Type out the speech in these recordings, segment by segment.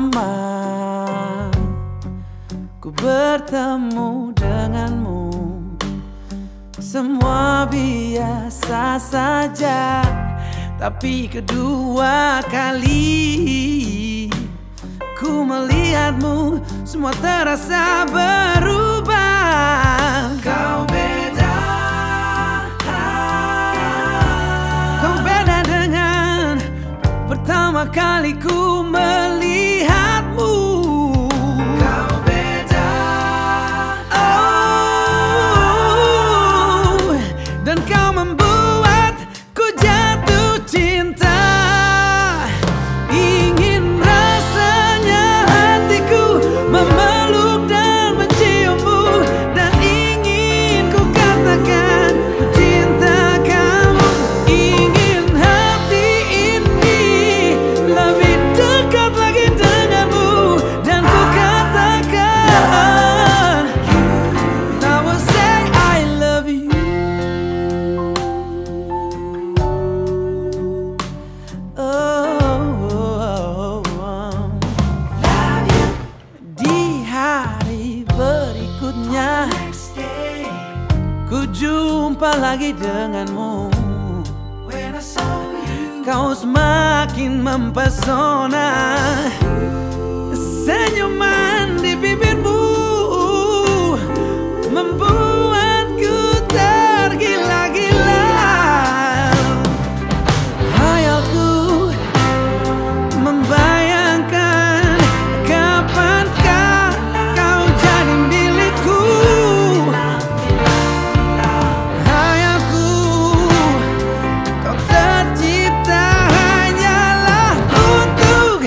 lama ku bertemu denganmu. Semua biasa saja, tapi kedua kali ku melihatmu, semua terasa berubah. Kau beda, kau beda dengan pertama kali ku melihatmu. Kau beda, oh, dan kau membuatku jatuh cinta. Ingin rasanya hatiku memeluk dan menciummu, dan ingin ku katakan ku cinta kamu. Ingin hati ini lebih dekat lagi denganmu, dan ku katakan I will say I love you. Di hari berikutnya ku jumpa lagi denganmu. Kau semakin mempesona, senyuman di bibirmu membuatku tergila-gila. Hayalku membayangkan kapankah kau jadi milikku. Hayalku kau tercipta hanyalah untukku.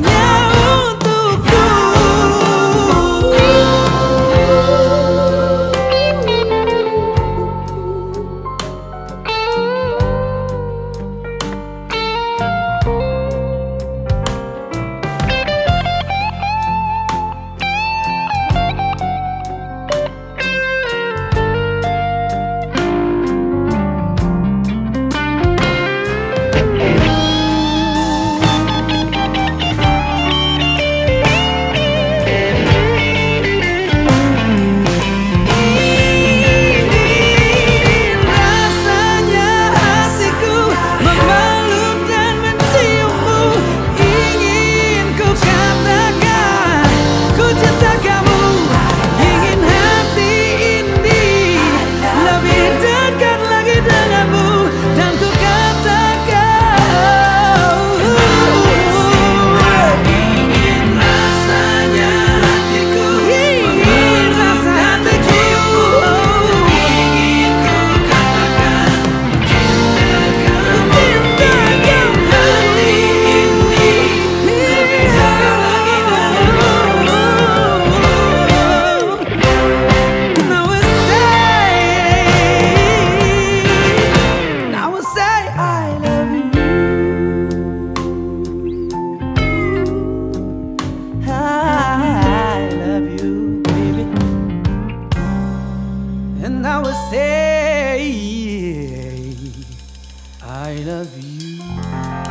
And I will say I love you.